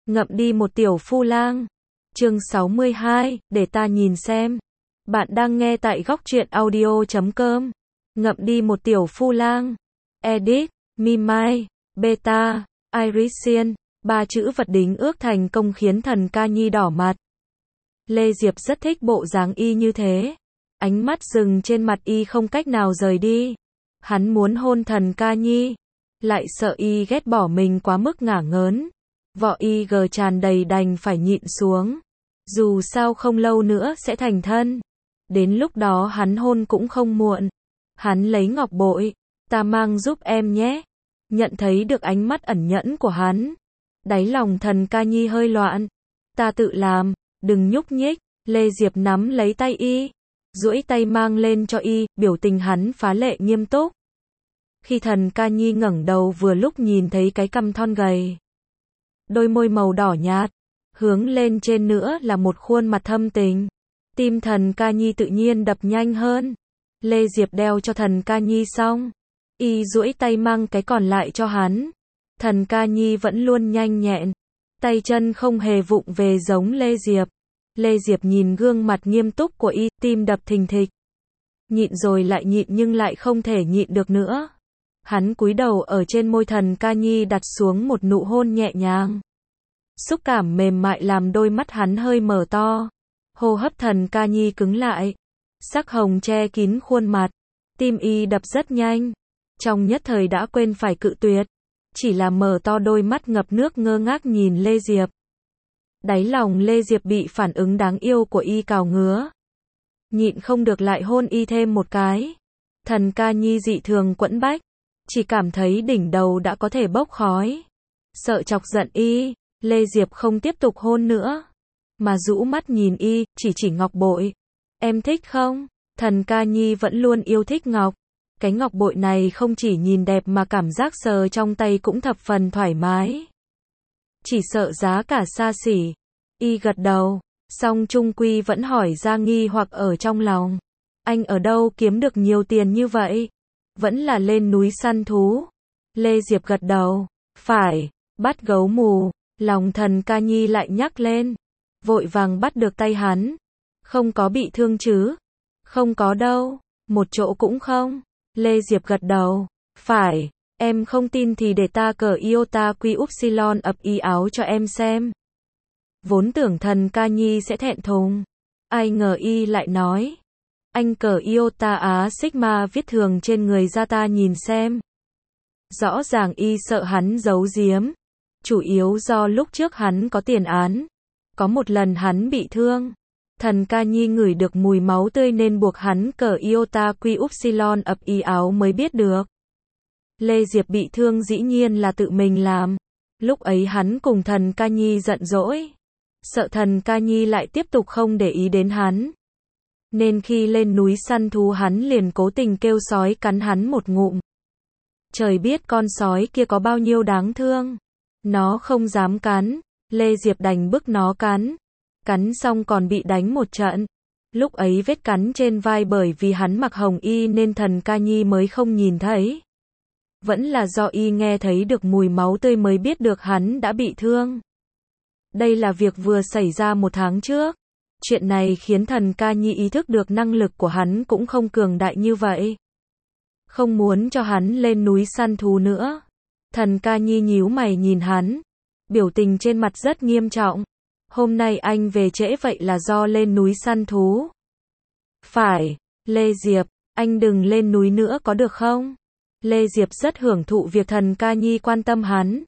Ngậm đi một tiểu phu lang. Chương 62, để ta nhìn xem. Bạn đang nghe tại góc truyện audio.com. Ngậm đi một tiểu phu lang. Edit, Mimai, Beta, Irisian, ba chữ vật đính ước thành công khiến Thần Ca Nhi đỏ mặt. Lê Diệp rất thích bộ dáng y như thế. Ánh mắt dừng trên mặt y không cách nào rời đi. Hắn muốn hôn Thần Ca Nhi, lại sợ y ghét bỏ mình quá mức ngả ngớn. Vỏ y gờ tràn đầy đành phải nhịn xuống. Dù sao không lâu nữa sẽ thành thân. Đến lúc đó hắn hôn cũng không muộn. Hắn lấy ngọc bội. Ta mang giúp em nhé. Nhận thấy được ánh mắt ẩn nhẫn của hắn. Đáy lòng Thần Ca Nhi hơi loạn. Ta tự làm, đừng nhúc nhích. Lê Diệp nắm lấy tay y, duỗi tay mang lên cho y, biểu tình hắn phá lệ nghiêm túc. Khi Thần Ca Nhi ngẩng đầu vừa lúc nhìn thấy cái cằm thon gầy, đôi môi màu đỏ nhạt, hướng lên trên nữa là một khuôn mặt thâm tình. Tim Thần Ca Nhi tự nhiên đập nhanh hơn. Lê Diệp đeo cho Thần Ca Nhi xong, y duỗi tay mang cái còn lại cho hắn. Thần Ca Nhi vẫn luôn nhanh nhẹn, tay chân không hề vụng về giống Lê Diệp. Lê Diệp nhìn gương mặt nghiêm túc của y, tim đập thình thịch. Nhịn rồi lại nhịn nhưng lại không thể nhịn được nữa. Hắn cúi đầu ở trên môi Thần Ca Nhi đặt xuống một nụ hôn nhẹ nhàng. Xúc cảm mềm mại làm đôi mắt hắn hơi mở to. Hô hấp Thần Ca Nhi cứng lại. Sắc hồng che kín khuôn mặt. Tim y đập rất nhanh. Trong nhất thời đã quên phải cự tuyệt. Chỉ là mở to đôi mắt ngập nước ngơ ngác nhìn Lê Diệp. Đáy lòng Lê Diệp bị phản ứng đáng yêu của y cào ngứa. Nhịn không được lại hôn y thêm một cái. Thần Ca Nhi dị thường quẫn bách. Chỉ cảm thấy đỉnh đầu đã có thể bốc khói. Sợ chọc giận y, Lê Diệp không tiếp tục hôn nữa. Mà rũ mắt nhìn y, chỉ ngọc bội. Em thích không? Thần Ca Nhi vẫn luôn yêu thích ngọc. Cái ngọc bội này không chỉ nhìn đẹp mà cảm giác sờ trong tay cũng thập phần thoải mái. Chỉ sợ giá cả xa xỉ. Y gật đầu, song chung quy vẫn hỏi ra nghi hoặc ở trong lòng. Anh ở đâu kiếm được nhiều tiền như vậy? Vẫn là lên núi săn thú. Lê Diệp gật đầu. Phải, bắt gấu mù. Lòng Thần Ca Nhi lại nhắc lên. Vội vàng bắt được tay hắn. Không có bị thương chứ? Không có đâu, một chỗ cũng không. Lê Diệp gật đầu. Phải, em không tin thì để ta cởi iota quy upsilon ập y áo cho em xem. Vốn tưởng Thần Ca Nhi sẽ thẹn thùng. Ai ngờ y lại nói. Anh cởi iota á sigma viết thường trên người ra ta nhìn xem. Rõ ràng y sợ hắn giấu giếm. Chủ yếu do lúc trước hắn có tiền án. Có một lần hắn bị thương. Thần Ca Nhi ngửi được mùi máu tươi nên buộc hắn cởi iota quy upsilon ập y áo mới biết được. Lê Diệp bị thương dĩ nhiên là tự mình làm. Lúc ấy hắn cùng Thần Ca Nhi giận dỗi. Sợ Thần Ca Nhi lại tiếp tục không để ý đến hắn. Nên khi lên núi săn thú hắn liền cố tình kêu sói cắn hắn một ngụm. Trời biết con sói kia có bao nhiêu đáng thương. Nó không dám cắn. Lê Diệp đành bức nó cắn. Cắn xong còn bị đánh một trận. Lúc ấy vết cắn trên vai bởi vì hắn mặc hồng y nên Thần Ca Nhi mới không nhìn thấy. Vẫn là do y nghe thấy được mùi máu tươi mới biết được hắn đã bị thương. Đây là việc vừa xảy ra một tháng trước. Chuyện này khiến Thần Ca Nhi ý thức được năng lực của hắn cũng không cường đại như vậy. Không muốn cho hắn lên núi săn thú nữa. Thần Ca Nhi nhíu mày nhìn hắn. Biểu tình trên mặt rất nghiêm trọng. Hôm nay anh về trễ vậy là do lên núi săn thú. Phải, Lê Diệp, anh đừng lên núi nữa có được không? Lê Diệp rất hưởng thụ việc Thần Ca Nhi quan tâm hắn.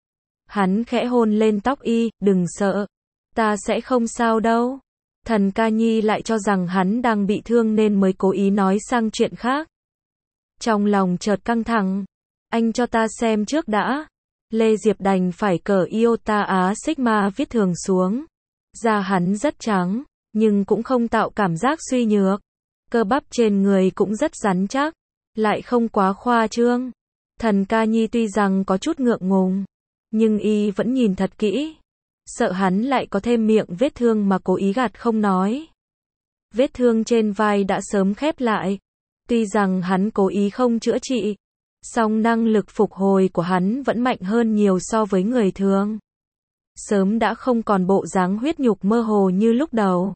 Hắn khẽ hôn lên tóc y, đừng sợ. Ta sẽ không sao đâu. Thần Ca Nhi lại cho rằng hắn đang bị thương nên mới cố ý nói sang chuyện khác. Trong lòng chợt căng thẳng. Anh cho ta xem trước đã. Lê Diệp đành phải cởi iota á sigma viết thường xuống. Da hắn rất trắng, nhưng cũng không tạo cảm giác suy nhược. Cơ bắp trên người cũng rất rắn chắc, lại không quá khoa trương. Thần Ca Nhi tuy rằng có chút ngượng ngùng, nhưng y vẫn nhìn thật kỹ. Sợ hắn lại có thêm miệng vết thương mà cố ý gạt không nói. Vết thương trên vai đã sớm khép lại. Tuy rằng hắn cố ý không chữa trị, song năng lực phục hồi của hắn vẫn mạnh hơn nhiều so với người thường. sớm đã không còn bộ dáng huyết nhục mơ hồ như lúc đầu.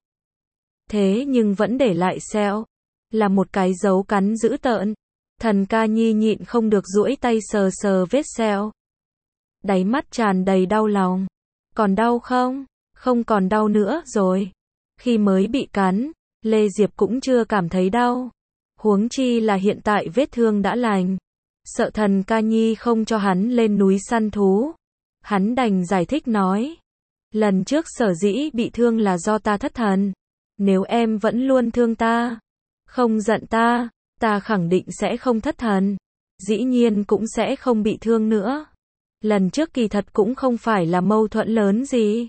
Thế nhưng vẫn để lại sẹo, là một cái dấu cắn dữ tợn. Thần ca nhi nhịn không được duỗi tay sờ sờ vết sẹo. Đáy mắt tràn đầy đau lòng. Còn đau không? Không còn đau nữa rồi. Khi mới bị cắn, Lê Diệp cũng chưa cảm thấy đau. Huống chi là hiện tại vết thương đã lành. Sợ thần ca nhi không cho hắn lên núi săn thú. Hắn đành giải thích nói. Lần trước sở dĩ bị thương là do ta thất thần. Nếu em vẫn luôn thương ta, không giận ta, ta khẳng định sẽ không thất thần. Dĩ nhiên cũng sẽ không bị thương nữa. Lần trước kỳ thật cũng không phải là mâu thuẫn lớn gì.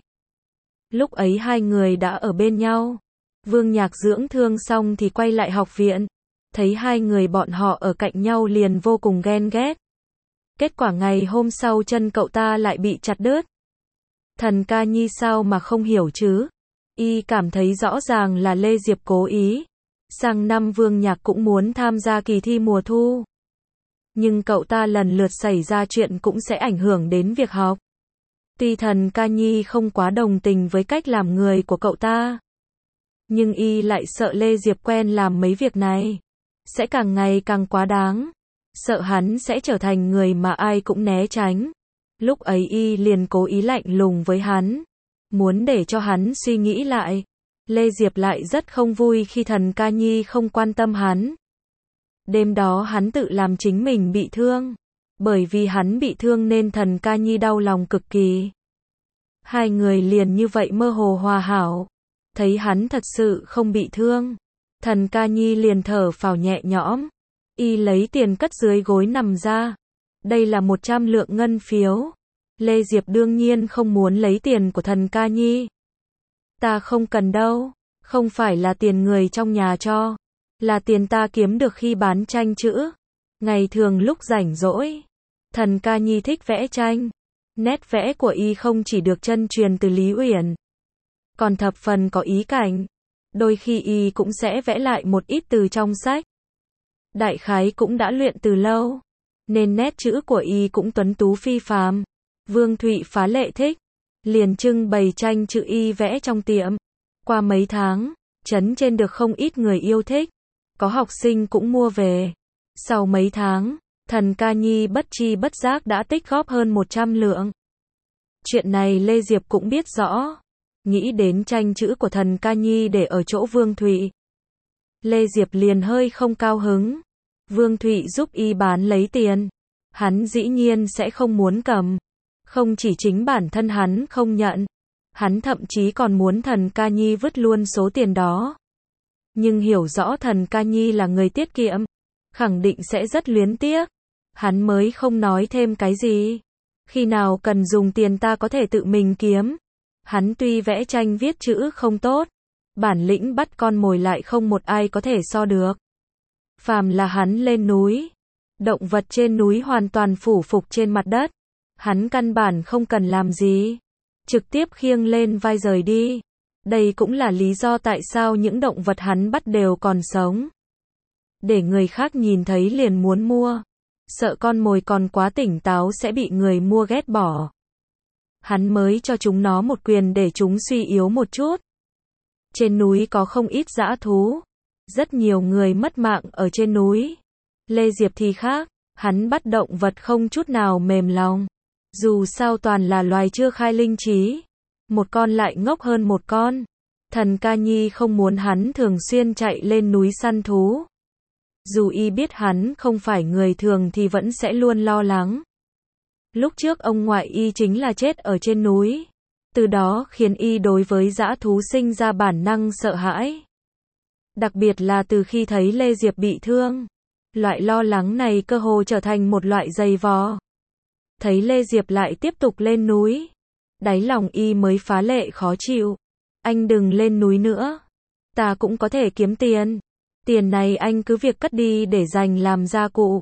Lúc ấy hai người đã ở bên nhau. Vương Nhạc dưỡng thương xong thì quay lại học viện. Thấy hai người bọn họ ở cạnh nhau liền vô cùng ghen ghét. Kết quả ngày hôm sau chân cậu ta lại bị chặt đứt. Thần ca nhi sao mà không hiểu chứ? Y cảm thấy rõ ràng là Lê Diệp cố ý. Sang năm Vương Nhạc cũng muốn tham gia kỳ thi mùa thu. Nhưng cậu ta lần lượt xảy ra chuyện cũng sẽ ảnh hưởng đến việc học. Tuy thần ca nhi không quá đồng tình với cách làm người của cậu ta. Nhưng Y lại sợ Lê Diệp quen làm mấy việc này. Sẽ càng ngày càng quá đáng. Sợ hắn sẽ trở thành người mà ai cũng né tránh. Lúc ấy Y liền cố ý lạnh lùng với hắn. Muốn để cho hắn suy nghĩ lại. Lê Diệp lại rất không vui khi thần ca nhi không quan tâm hắn. Đêm đó hắn tự làm chính mình bị thương. Bởi vì hắn bị thương nên thần ca nhi đau lòng cực kỳ. Hai người liền như vậy mơ hồ hòa hảo. Thấy hắn thật sự không bị thương. Thần ca nhi liền thở phào nhẹ nhõm. Y lấy tiền cất dưới gối nằm ra. Đây là 100 lượng ngân phiếu. Lê Diệp đương nhiên không muốn lấy tiền của thần ca nhi. Ta không cần đâu. Không phải là tiền người trong nhà cho. Là tiền ta kiếm được khi bán tranh chữ. Ngày thường lúc rảnh rỗi. Thần ca nhi thích vẽ tranh. Nét vẽ của Y không chỉ được chân truyền từ Lý Uyển. Còn thập phần có ý cảnh. Đôi khi Y cũng sẽ vẽ lại một ít từ trong sách. Đại khái cũng đã luyện từ lâu. Nên nét chữ của Y cũng tuấn tú phi phàm. Vương Thụy phá lệ thích. Liền trưng bày tranh chữ Y vẽ trong tiệm. Qua mấy tháng, trấn trên được không ít người yêu thích. Có học sinh cũng mua về. Sau mấy tháng, thần ca nhi bất chi bất giác đã tích góp hơn 100 lượng. Chuyện này Lê Diệp cũng biết rõ. Nghĩ đến tranh chữ của thần ca nhi để ở chỗ Vương Thụy. Lê Diệp liền hơi không cao hứng. Vương Thụy giúp Y bán lấy tiền. Hắn dĩ nhiên sẽ không muốn cầm. Không chỉ chính bản thân hắn không nhận. Hắn thậm chí còn muốn thần ca nhi vứt luôn số tiền đó. Nhưng hiểu rõ thần ca nhi là người tiết kiệm. Khẳng định sẽ rất luyến tiếc. Hắn mới không nói thêm cái gì. Khi nào cần dùng tiền ta có thể tự mình kiếm. Hắn tuy vẽ tranh viết chữ không tốt. Bản lĩnh bắt con mồi lại không một ai có thể so được. Phàm là hắn lên núi. Động vật trên núi hoàn toàn phủ phục trên mặt đất. Hắn căn bản không cần làm gì. Trực tiếp khiêng lên vai rời đi. Đây cũng là lý do tại sao những động vật hắn bắt đều còn sống. Để người khác nhìn thấy liền muốn mua. Sợ con mồi còn quá tỉnh táo sẽ bị người mua ghét bỏ. Hắn mới cho chúng nó một quyền để chúng suy yếu một chút. Trên núi có không ít dã thú. Rất nhiều người mất mạng ở trên núi. Lê Diệp thì khác. Hắn bắt động vật không chút nào mềm lòng. Dù sao toàn là loài chưa khai linh trí. Một con lại ngốc hơn một con. Thần ca nhi không muốn hắn thường xuyên chạy lên núi săn thú. Dù Y biết hắn không phải người thường thì vẫn sẽ luôn lo lắng. Lúc trước ông ngoại Y chính là chết ở trên núi. Từ đó khiến Y đối với dã thú sinh ra bản năng sợ hãi. Đặc biệt là từ khi thấy Lê Diệp bị thương. Loại lo lắng này cơ hồ trở thành một loại giày vò. Thấy Lê Diệp lại tiếp tục lên núi. Đáy lòng Y mới phá lệ khó chịu. Anh đừng lên núi nữa. Ta cũng có thể kiếm tiền. Tiền này anh cứ việc cất đi để dành làm gia cụ.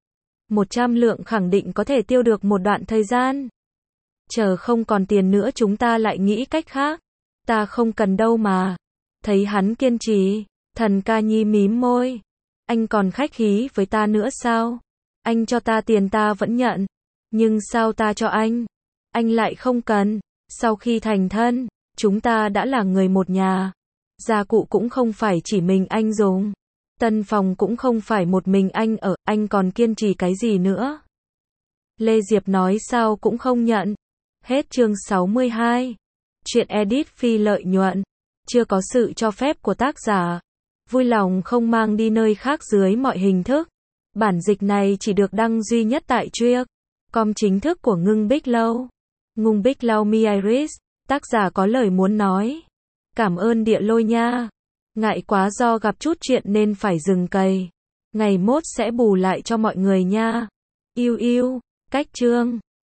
100 lượng khẳng định có thể tiêu được một đoạn thời gian. Chờ không còn tiền nữa chúng ta lại nghĩ cách khác. Ta không cần đâu mà. Thấy hắn kiên trì, thần ca nhi mím môi. Anh còn khách khí với ta nữa sao? Anh cho ta tiền ta vẫn nhận. Nhưng sao ta cho anh? Anh lại không cần. Sau khi thành thân, chúng ta đã là người một nhà. Gia cụ cũng không phải chỉ mình anh dùng. Tân phòng cũng không phải một mình anh ở, anh còn kiên trì cái gì nữa? Lê Diệp nói sao cũng không nhận. Hết chương 62. Chuyện edit phi lợi nhuận. Chưa có sự cho phép của tác giả. Vui lòng không mang đi nơi khác dưới mọi hình thức. Bản dịch này chỉ được đăng duy nhất tại Truyện.com chính thức của Ngưng Bích Lâu. Ngưng Bích Lâu Mi Iris. Tác giả có lời muốn nói. Cảm ơn Địa Lôi nha. Ngại quá do gặp chút chuyện nên phải dừng cày. Ngày mốt sẽ bù lại cho mọi người nha. Yêu yêu. Cách chương